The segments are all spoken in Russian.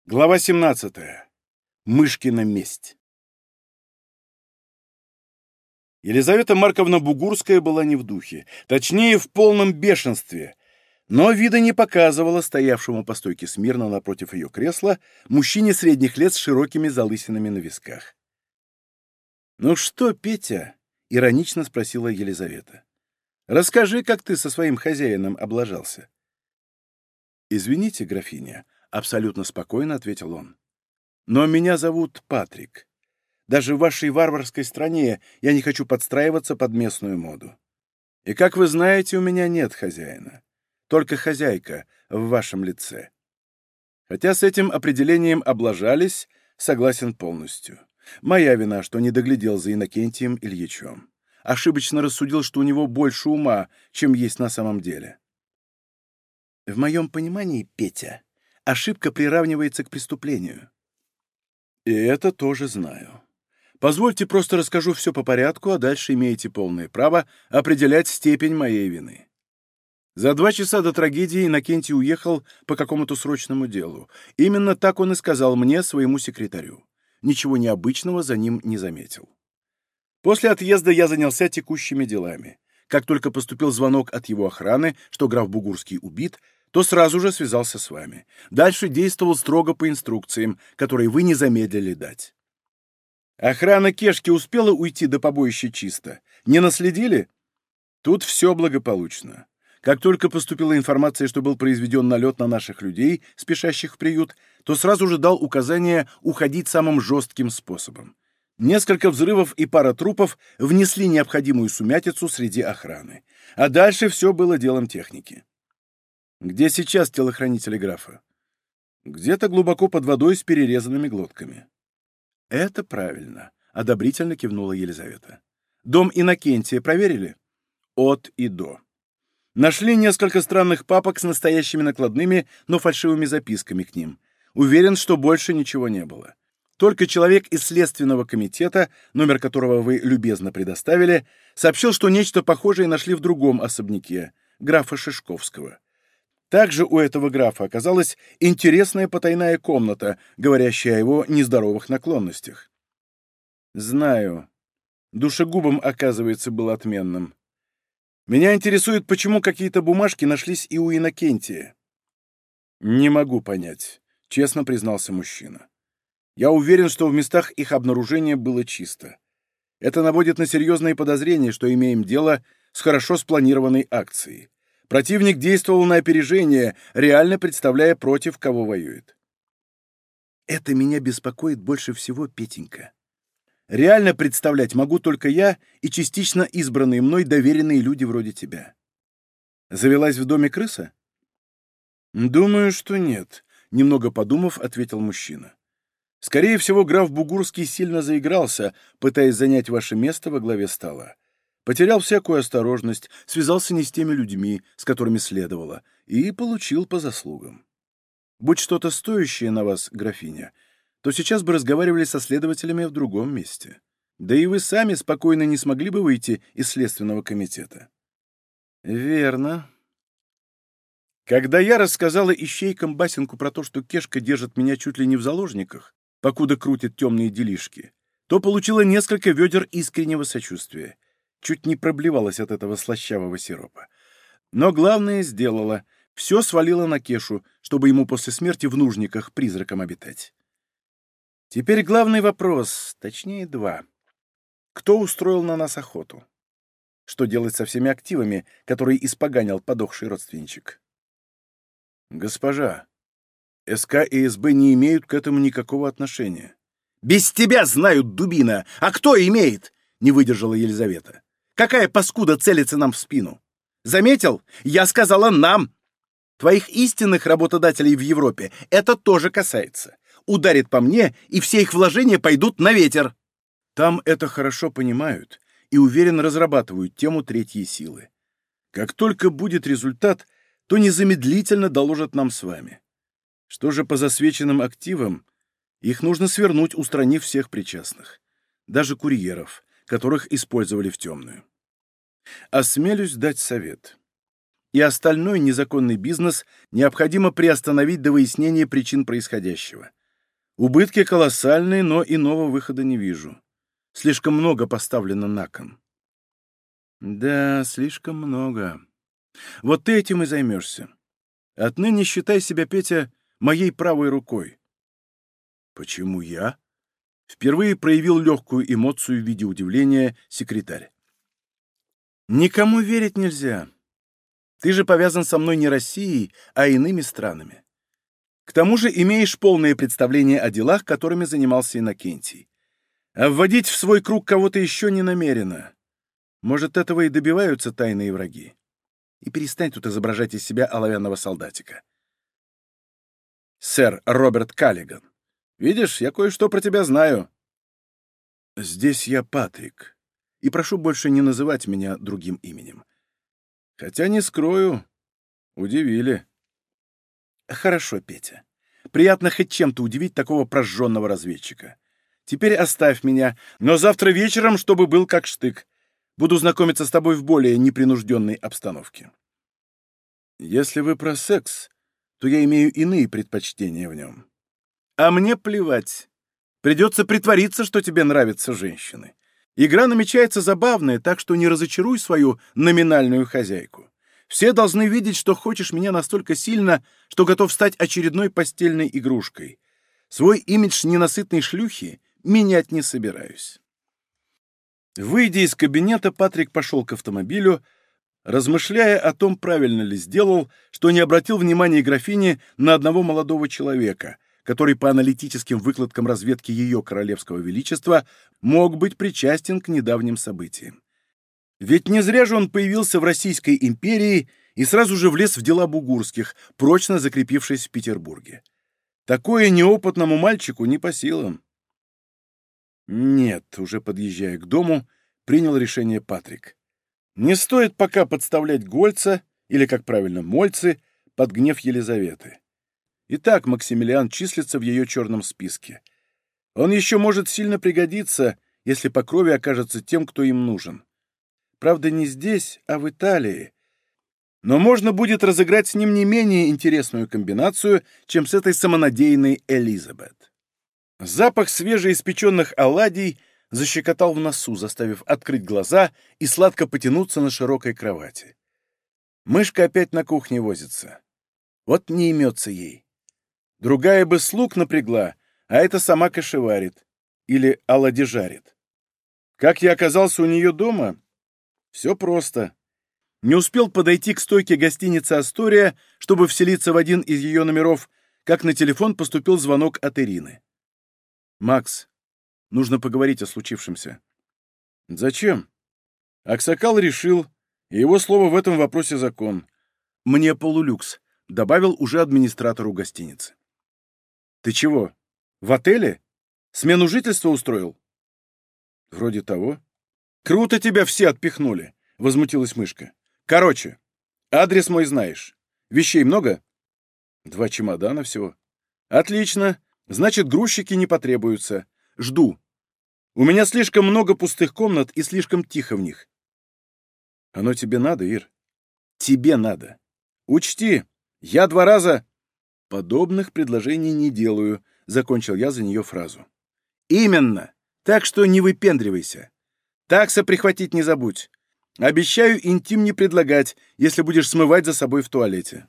Глава 17. Мышкина месть. Елизавета Марковна Бугурская была не в духе, точнее, в полном бешенстве, но вида не показывала стоявшему по стойке смирно напротив ее кресла мужчине средних лет с широкими залысинами на висках. «Ну что, Петя?» — иронично спросила Елизавета. «Расскажи, как ты со своим хозяином облажался». «Извините, графиня», — абсолютно спокойно ответил он. «Но меня зовут Патрик. Даже в вашей варварской стране я не хочу подстраиваться под местную моду. И, как вы знаете, у меня нет хозяина. Только хозяйка в вашем лице. Хотя с этим определением облажались, согласен полностью. Моя вина, что не доглядел за Иннокентием Ильичем. Ошибочно рассудил, что у него больше ума, чем есть на самом деле». «В моем понимании, Петя, ошибка приравнивается к преступлению». «И это тоже знаю. Позвольте просто расскажу все по порядку, а дальше имеете полное право определять степень моей вины. За 2 часа до трагедии Иннокентий уехал по какому-то срочному делу. Именно так он и сказал мне, своему секретарю. Ничего необычного за ним не заметил. После отъезда я занялся текущими делами. Как только поступил звонок от его охраны, что граф Бугурский убит, то сразу же связался с вами. Дальше действовал строго по инструкциям, которые вы не замедлили дать. Охрана Кешки успела уйти до побоища чисто? Не наследили? Тут все благополучно. Как только поступила информация, что был произведен налет на наших людей, спешащих в приют, то сразу же дал указание уходить самым жестким способом. Несколько взрывов и пара трупов внесли необходимую сумятицу среди охраны. А дальше все было делом техники. Где сейчас телохранители графа? Где-то глубоко под водой с перерезанными глотками. Это правильно, одобрительно кивнула Елизавета. Дом Иннокентия проверили? От и до. Нашли несколько странных папок с настоящими накладными, но фальшивыми записками к ним. Уверен, что больше ничего не было. Только человек из Следственного комитета, номер которого вы любезно предоставили, сообщил, что нечто похожее нашли в другом особняке, графа Шишковского. Также у этого графа оказалась интересная потайная комната, говорящая о его нездоровых наклонностях. Знаю. Душегубом, оказывается, был отменным. Меня интересует, почему какие-то бумажки нашлись и у Иннокентия. Не могу понять, честно признался мужчина. Я уверен, что в местах их обнаружения было чисто. Это наводит на серьезные подозрения, что имеем дело с хорошо спланированной акцией. Противник действовал на опережение, реально представляя, против кого воюет. Это меня беспокоит больше всего, Петенька. Реально представлять могу только я и частично избранные мной доверенные люди вроде тебя. Завелась в доме крыса? Думаю, что нет, немного подумав, ответил мужчина. Скорее всего, граф Бугурский сильно заигрался, пытаясь занять ваше место во главе стола. Потерял всякую осторожность, связался не с теми людьми, с которыми следовало, и получил по заслугам. Будь что-то стоящее на вас, графиня, то сейчас бы разговаривали со следователями в другом месте. Да и вы сами спокойно не смогли бы выйти из Следственного комитета. Верно. Когда я рассказала ищейкам Басенку про то, что Кешка держит меня чуть ли не в заложниках, покуда крутит темные делишки, то получила несколько ведер искреннего сочувствия. Чуть не проблевалась от этого слащавого сиропа. Но главное сделала. Все свалила на Кешу, чтобы ему после смерти в нужниках призраком обитать. Теперь главный вопрос, точнее 2. Кто устроил на нас охоту? Что делать со всеми активами, которые испоганил подохший родственничек? Госпожа, СК и СБ не имеют к этому никакого отношения. Без тебя знают, дубина! А кто имеет? Не выдержала Елизавета. Какая паскуда целится нам в спину? Заметил? Я сказала нам. Твоих истинных работодателей в Европе это тоже касается. Ударит по мне, и все их вложения пойдут на ветер. Там это хорошо понимают и уверенно разрабатывают тему третьей силы. Как только будет результат, то незамедлительно доложат нам с вами. Что же по засвеченным активам? Их нужно свернуть, устранив всех причастных. Даже курьеров, которых использовали в темную. Осмелюсь дать совет. И остальной незаконный бизнес необходимо приостановить до выяснения причин происходящего. Убытки колоссальные, но иного выхода не вижу. Слишком много поставлено на кон. Да, слишком много. Вот ты этим и займешься. Отныне считай себя, Петя, моей правой рукой. Почему я? Впервые проявил легкую эмоцию в виде удивления секретарь. Никому верить нельзя. Ты же повязан со мной не Россией, а иными странами. К тому же имеешь полное представление о делах, которыми занимался Иннокентий. А вводить в свой круг кого-то еще не намерено. Может, этого и добиваются тайные враги. И перестань тут изображать из себя оловянного солдатика. Сэр Роберт Каллиган, видишь, я кое-что про тебя знаю. Здесь я Патрик, и прошу больше не называть меня другим именем. Хотя не скрою, удивили. Хорошо, Петя. Приятно хоть чем-то удивить такого прожженного разведчика. Теперь оставь меня, но завтра вечером, чтобы был как штык. Буду знакомиться с тобой в более непринужденной обстановке. Если вы про секс, то я имею иные предпочтения в нем. А мне плевать. Придется притвориться, что тебе нравятся женщины. Игра намечается забавная, так что не разочаруй свою номинальную хозяйку. Все должны видеть, что хочешь меня настолько сильно, что готов стать очередной постельной игрушкой. Свой имидж ненасытной шлюхи менять не собираюсь. Выйдя из кабинета, Патрик пошел к автомобилю, размышляя о том, правильно ли сделал, что не обратил внимания графини на одного молодого человека, который по аналитическим выкладкам разведки ее королевского величества мог быть причастен к недавним событиям. Ведь не зря же он появился в Российской империи и сразу же влез в дела бугурских, прочно закрепившись в Петербурге. Такое неопытному мальчику не по силам. Нет, уже подъезжая к дому, принял решение Патрик. Не стоит пока подставлять Гольца, или, как правильно, Мольцы, под гнев Елизаветы. Итак, Максимилиан числится в ее черном списке. Он еще может сильно пригодиться, если по крови окажется тем, кто им нужен. Правда, не здесь, а в Италии. Но можно будет разыграть с ним не менее интересную комбинацию, чем с этой самонадеянной Элизабет. Запах свежеиспеченных оладий защекотал в носу, заставив открыть глаза и сладко потянуться на широкой кровати. Мышка опять на кухне возится. Вот не имется ей. Другая бы слуг напрягла, а эта сама кашеварит. Или оладежарит. Как я оказался у нее дома? Все просто. Не успел подойти к стойке гостиницы «Астория», чтобы вселиться в один из ее номеров, как на телефон поступил звонок от Ирины. «Макс, нужно поговорить о случившемся». «Зачем?» Аксакал решил, и его слово в этом вопросе закон. «Мне полулюкс», — добавил уже администратору гостиницы. «Ты чего, в отеле? Смену жительства устроил?» «Вроде того». «Круто тебя все отпихнули», — возмутилась мышка. «Короче, адрес мой знаешь. Вещей много?» 2 чемодана всего. «Отлично. Значит, грузчики не потребуются. Жду. У меня слишком много пустых комнат и слишком тихо в них». «Оно тебе надо, Ир?» «Тебе надо. Учти, я 2 раза...» «Подобных предложений не делаю», — закончил я за нее фразу. «Именно. Так что не выпендривайся. Такса прихватить не забудь. Обещаю интим не предлагать, если будешь смывать за собой в туалете».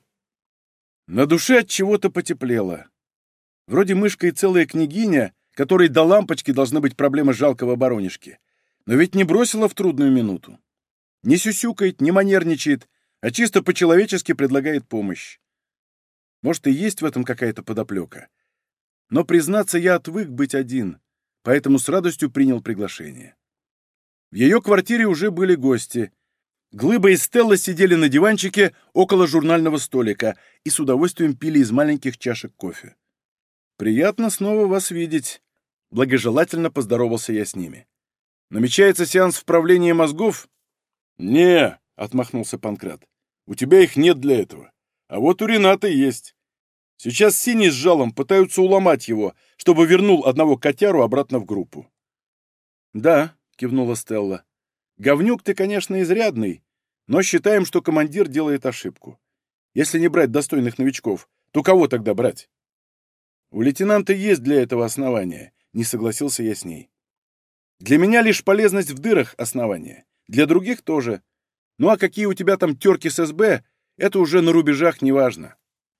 На душе от чего-то потеплело. Вроде мышка и целая княгиня, которой до лампочки должны быть проблемы жалкого баронишки. Но ведь не бросила в трудную минуту. Не сюсюкает, не манерничает, а чисто по-человечески предлагает помощь. Может, и есть в этом какая-то подоплека. Но, признаться, я отвык быть один, поэтому с радостью принял приглашение. В ее квартире уже были гости. Глыба и Стелла сидели на диванчике около журнального столика и с удовольствием пили из маленьких чашек кофе. «Приятно снова вас видеть», — благожелательно поздоровался я с ними. «Намечается сеанс вправления мозгов?» «Не», — отмахнулся Панкрат, — «у тебя их нет для этого. А вот у Рената есть. Сейчас Синий с Жалом пытаются уломать его, чтобы вернул одного котяру обратно в группу». «Да», — кивнула Стелла, — «говнюк ты, конечно, изрядный, но считаем, что командир делает ошибку. Если не брать достойных новичков, то кого тогда брать?» У лейтенанта есть для этого основания, не согласился я с ней. Для меня лишь полезность в дырах основания, для других тоже. Ну а какие у тебя там терки с СБ, это уже на рубежах неважно.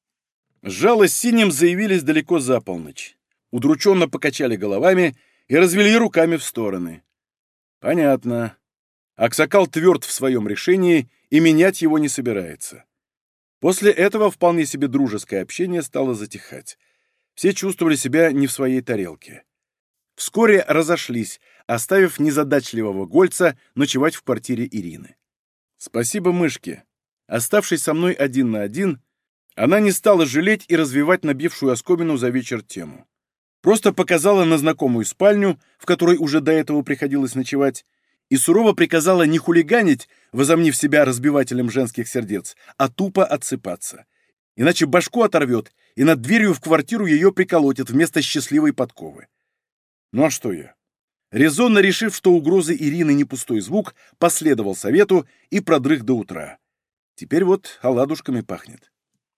Жало с синим заявились далеко за полночь. Удрученно покачали головами и развели руками в стороны. Понятно. Аксакал тверд в своем решении и менять его не собирается. После этого вполне себе дружеское общение стало затихать. Все чувствовали себя не в своей тарелке. Вскоре разошлись, оставив незадачливого Гольца ночевать в квартире Ирины. Спасибо мышке. Оставшись со мной один на один, она не стала жалеть и развивать набившую оскомину за вечер тему. Просто показала на знакомую спальню, в которой уже до этого приходилось ночевать, и сурово приказала не хулиганить, возомнив себя разбивателем женских сердец, а тупо отсыпаться. Иначе башку оторвет, и над дверью в квартиру ее приколотит вместо счастливой подковы. Ну а что я? Резонно решив, что угрозы Ирины не пустой звук, последовал совету и продрых до утра. Теперь вот оладушками пахнет.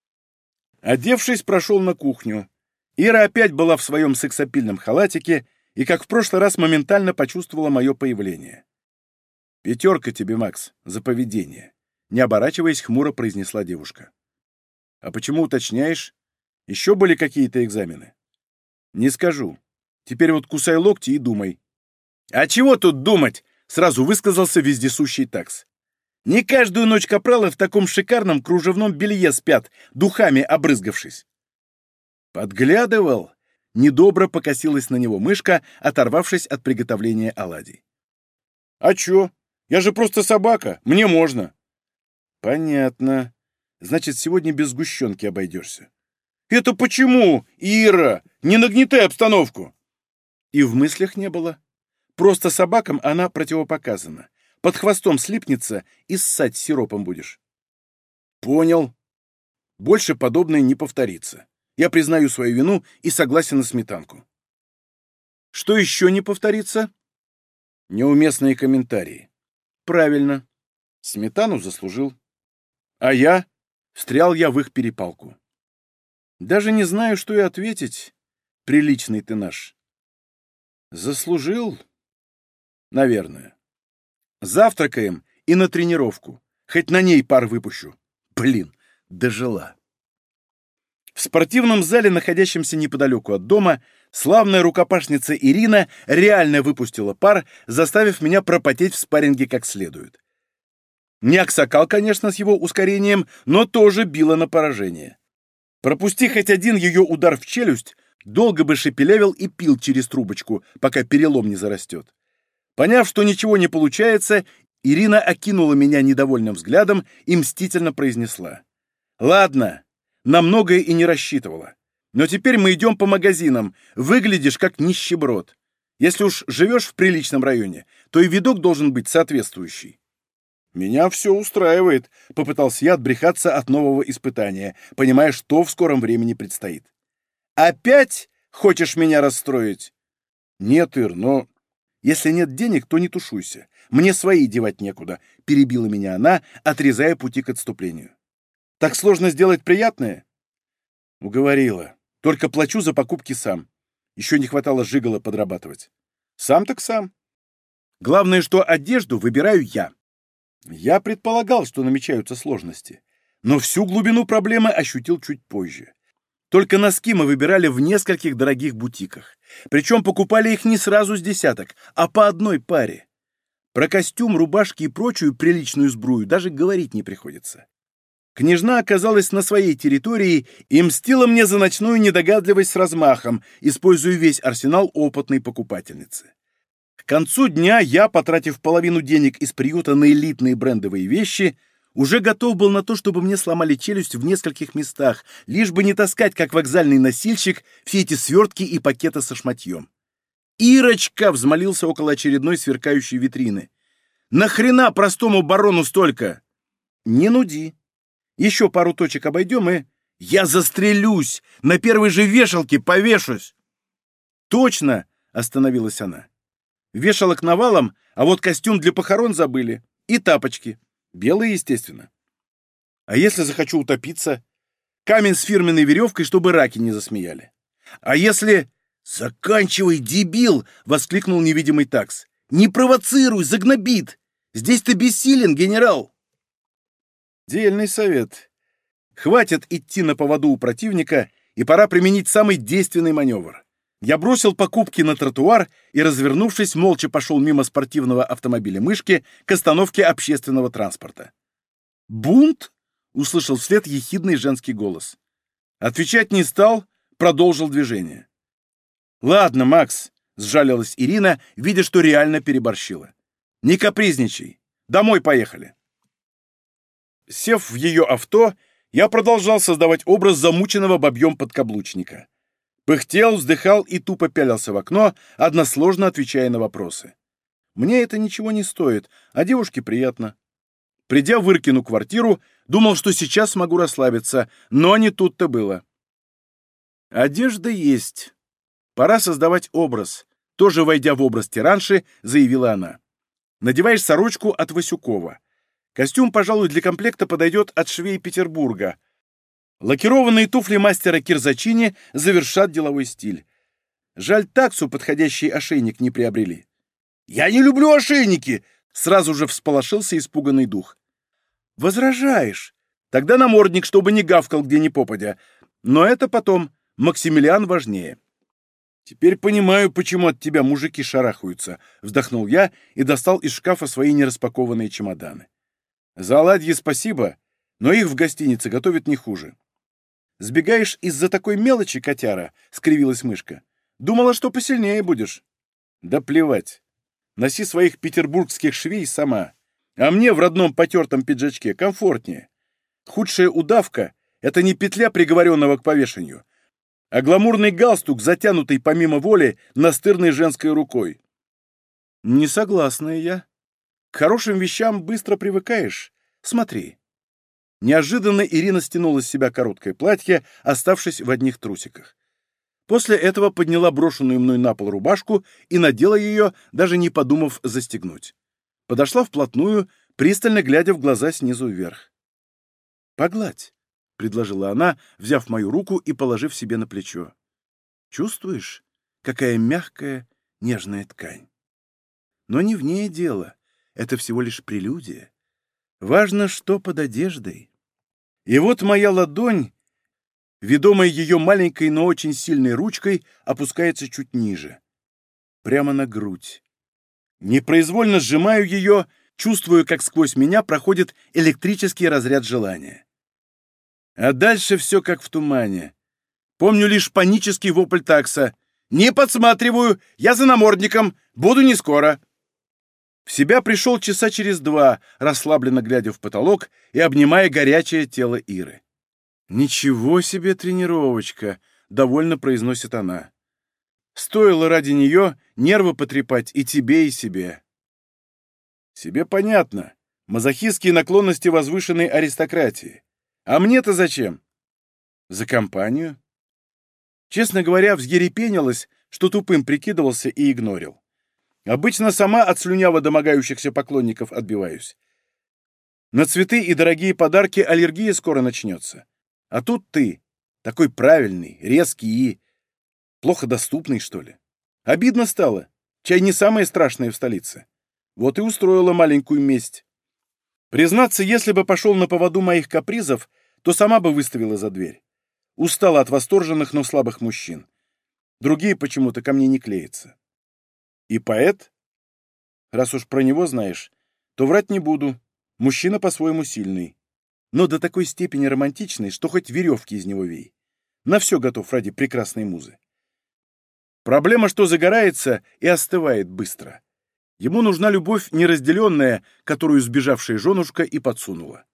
Одевшись, прошел на кухню. Ира опять была в своем сексапильном халатике и, как в прошлый раз, моментально почувствовала мое появление. «Пятерка тебе, Макс, за поведение», — не оборачиваясь, хмуро произнесла девушка. «А почему уточняешь? Еще были какие-то экзамены?» «Не скажу. Теперь вот кусай локти и думай». «А чего тут думать?» — сразу высказался вездесущий такс. «Не каждую ночь капралы в таком шикарном кружевном белье спят, духами обрызгавшись». «Подглядывал?» — недобро покосилась на него мышка, оторвавшись от приготовления оладий. «А чё? Я же просто собака, мне можно». «Понятно. Значит, сегодня без сгущенки обойдешься». «Это почему, Ира? Не нагнетай обстановку!» И в мыслях не было. Просто собакам она противопоказана. Под хвостом слипнется и ссать сиропом будешь. Понял. Больше подобное не повторится. Я признаю свою вину и согласен на сметанку. Что еще не повторится? Неуместные комментарии. Правильно. Сметану заслужил. А я? Встрял я в их перепалку. Даже не знаю, что и ответить. Приличный ты наш. Заслужил? Наверное. Завтракаем и на тренировку. Хоть на ней пар выпущу. Блин, дожила. В спортивном зале, находящемся неподалеку от дома, славная рукопашница Ирина реально выпустила пар, заставив меня пропотеть в спарринге как следует. Не Аксакал, конечно, с его ускорением, но тоже била на поражение. Пропусти хоть один ее удар в челюсть, долго бы шепелявил и пил через трубочку, пока перелом не зарастет. Поняв, что ничего не получается, Ирина окинула меня недовольным взглядом и мстительно произнесла. «Ладно, на многое и не рассчитывала. Но теперь мы идем по магазинам, выглядишь как нищеброд. Если уж живешь в приличном районе, то и видок должен быть соответствующий». «Меня все устраивает», — попытался я отбрехаться от нового испытания, понимая, что в скором времени предстоит. «Опять хочешь меня расстроить?» «Нет, Ир, но если нет денег, то не тушуйся. Мне свои девать некуда», — перебила меня она, отрезая пути к отступлению. «Так сложно сделать приятное?» «Уговорила. Только плачу за покупки сам. Еще не хватало жигала подрабатывать». «Сам так сам. Главное, что одежду выбираю я». Я предполагал, что намечаются сложности, но всю глубину проблемы ощутил чуть позже. Только носки мы выбирали в нескольких дорогих бутиках. Причем покупали их не сразу с десяток, а по одной паре. Про костюм, рубашки и прочую приличную сбрую даже говорить не приходится. Княжна оказалась на своей территории и мстила мне за ночную недогадливость с размахом, используя весь арсенал опытной покупательницы. К концу дня я, потратив половину денег из приюта на элитные брендовые вещи, уже готов был на то, чтобы мне сломали челюсть в нескольких местах, лишь бы не таскать, как вокзальный носильщик, все эти свертки и пакеты со шматьем. «Ирочка!» — взмолился около очередной сверкающей витрины. «Нахрена простому барону столько?» «Не нуди. Еще пару точек обойдем и...» «Я застрелюсь! На первой же вешалке повешусь!» «Точно!» — остановилась она. «Вешалок навалом, а вот костюм для похорон забыли. И тапочки. Белые, естественно. А если захочу утопиться? Камень с фирменной веревкой, чтобы раки не засмеяли. А если... «Заканчивай, дебил!» — воскликнул невидимый такс. «Не провоцируй, загнобит! Здесь ты бессилен, генерал!» Дельный совет. Хватит идти на поводу у противника, и пора применить самый действенный маневр. Я бросил покупки на тротуар и, развернувшись, молча пошел мимо спортивного автомобиля «Мышки» к остановке общественного транспорта. «Бунт?» — услышал вслед ехидный женский голос. Отвечать не стал, продолжил движение. «Ладно, Макс», — сжалилась Ирина, видя, что реально переборщила. «Не капризничай. Домой поехали». Сев в ее авто, я продолжал создавать образ замученного бабьем подкаблучника. Пыхтел, вздыхал и тупо пялился в окно, односложно отвечая на вопросы. Мне это ничего не стоит, а девушке приятно. Придя в Иркину квартиру, думал, что сейчас смогу расслабиться, но не тут-то было. Одежда есть. Пора создавать образ. Тоже войдя в образ тиранши, заявила она. Надеваешь сорочку от Васюкова. Костюм, пожалуй, для комплекта подойдет от швей Петербурга. Лакированные туфли мастера Кирзачини завершат деловой стиль. Жаль, таксу подходящий ошейник не приобрели. «Я не люблю ошейники!» — сразу же всполошился испуганный дух. «Возражаешь? Тогда намордник, чтобы не гавкал где ни попадя. Но это потом. Максимилиан важнее». «Теперь понимаю, почему от тебя мужики шарахаются», — вздохнул я и достал из шкафа свои нераспакованные чемоданы. «За оладьи спасибо, но их в гостинице готовят не хуже». «Сбегаешь из-за такой мелочи, котяра?» — скривилась мышка. «Думала, что посильнее будешь». «Да плевать. Носи своих петербургских швей сама. А мне в родном потертом пиджачке комфортнее. Худшая удавка — это не петля приговоренного к повешению, а гламурный галстук, затянутый помимо воли настырной женской рукой». «Не согласна я. К хорошим вещам быстро привыкаешь. Смотри». Неожиданно Ирина стянула с себя короткое платье, оставшись в одних трусиках. После этого подняла брошенную мной на пол рубашку и надела ее, даже не подумав застегнуть. Подошла вплотную, пристально глядя в глаза снизу вверх. «Погладь», — предложила она, взяв мою руку и положив себе на плечо. «Чувствуешь, какая мягкая, нежная ткань? Но не в ней дело, это всего лишь прелюдия. Важно, что под одеждой». И вот моя ладонь, ведомая ее маленькой, но очень сильной ручкой, опускается чуть ниже, прямо на грудь. Непроизвольно сжимаю ее, чувствую, как сквозь меня проходит электрический разряд желания. А дальше все как в тумане. Помню лишь панический вопль такса. «Не подсматриваю! Я за намордником! Буду не скоро!» В себя пришел часа через 2, расслабленно глядя в потолок и обнимая горячее тело Иры. «Ничего себе тренировочка!» — довольно произносит она. «Стоило ради нее нервы потрепать и тебе, и себе». Себе понятно. Мазохистские наклонности возвышенной аристократии. А мне-то зачем? За компанию? Честно говоря, взъерепенилась, что тупым прикидывался и игнорил. Обычно сама от слюняво домогающихся поклонников отбиваюсь. На цветы и дорогие подарки аллергия скоро начнется. А тут ты, такой правильный, резкий и... плохо доступный, что ли. Обидно стало. Чай не самое страшное в столице. Вот и устроила маленькую месть. Признаться, если бы пошел на поводу моих капризов, то сама бы выставила за дверь. Устала от восторженных, но слабых мужчин. Другие почему-то ко мне не клеятся. И поэт? Раз уж про него знаешь, то врать не буду. Мужчина по-своему сильный. Но до такой степени романтичный, что хоть веревки из него вей. На все готов ради прекрасной музы. Проблема, что загорается и остывает быстро. Ему нужна любовь неразделенная, которую сбежавшая женушка и подсунула.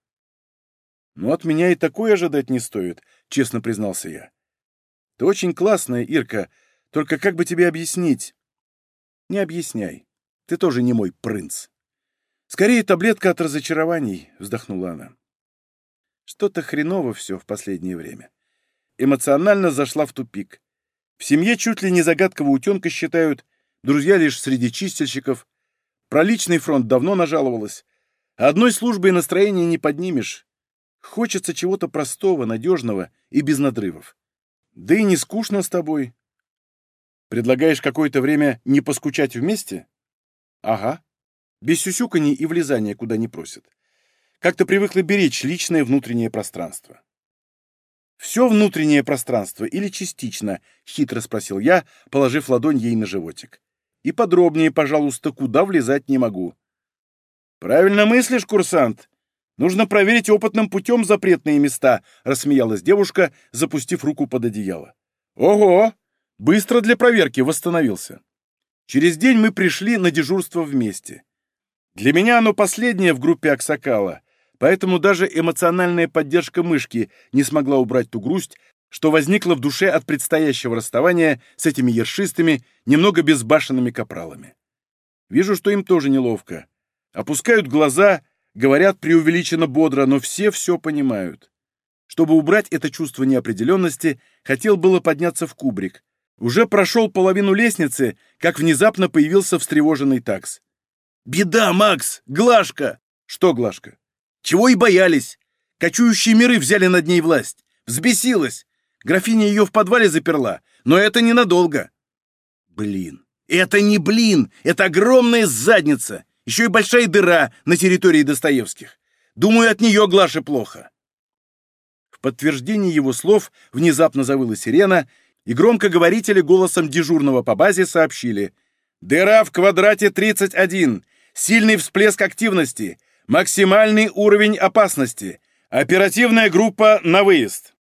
«Ну, от меня и такое ожидать не стоит», — честно признался я. «Ты очень классная, Ирка, только как бы тебе объяснить?» «Не объясняй. Ты тоже не мой принц». «Скорее таблетка от разочарований», — вздохнула она. Что-то хреново все в последнее время. Эмоционально зашла в тупик. В семье чуть ли не загадкового утенка считают, друзья лишь среди чистильщиков. Про личный фронт давно нажаловалась. Одной службой настроение не поднимешь. Хочется чего-то простого, надежного и без надрывов. Да и не скучно с тобой. Предлагаешь какое-то время не поскучать вместе? Ага. Без сюсюканий и влезания куда не просят. Как-то привыкла беречь личное внутреннее пространство. «Все внутреннее пространство или частично?» — хитро спросил я, положив ладонь ей на животик. «И подробнее, пожалуйста, куда влезать не могу». «Правильно мыслишь, курсант. Нужно проверить опытным путем запретные места», — рассмеялась девушка, запустив руку под одеяло. «Ого! Быстро для проверки восстановился». Через день мы пришли на дежурство вместе. Для меня оно последнее в группе Аксакала, поэтому даже эмоциональная поддержка мышки не смогла убрать ту грусть, что возникла в душе от предстоящего расставания с этими ершистыми, немного безбашенными капралами. Вижу, что им тоже неловко. Опускают глаза, говорят преувеличенно бодро, но все понимают. Чтобы убрать это чувство неопределенности, хотел было подняться в кубрик. Уже прошел половину лестницы, как внезапно появился встревоженный такс. «Беда, Макс! Глашка!» «Что Глашка?» «Чего и боялись! Кочующие миры взяли над ней власть. Взбесилась! Графиня ее в подвале заперла, но это ненадолго!» «Блин! Это не блин! Это огромная задница! Еще и большая дыра на территории Достоевских! Думаю, от нее Глаше плохо!» В подтверждение его слов внезапно завыла сирена, и громкоговорители голосом дежурного по базе сообщили: «Дыра в квадрате 31. Сильный всплеск активности. Максимальный уровень опасности. Оперативная группа на выезд».